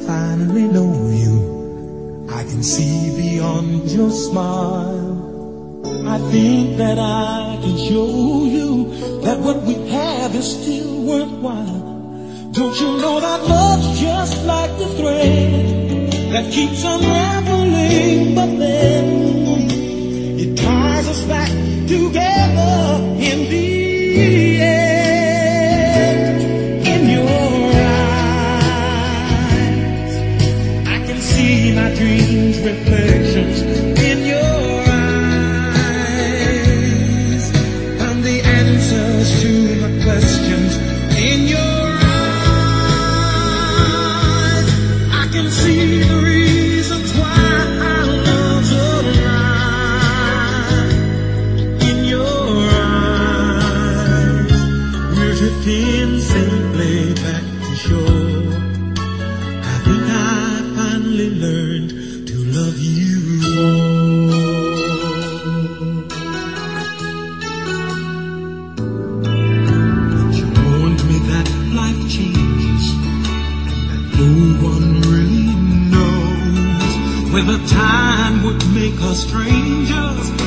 finally know you, I can see beyond your smile. I think that I can show you that what we have is still worthwhile. Don't you know that love's just like the thread that keeps unraveling, but then it ties us back together in the end. In your eyes, I can see my dreams' reflections. In your eyes, found the answers to my questions. In your eyes, I can see the reasons why our love's alive. In your eyes, we're drifting safely back to shore. I think I finally learned to love you more. But you warned me that life changes, that no one really knows whether time would make us strangers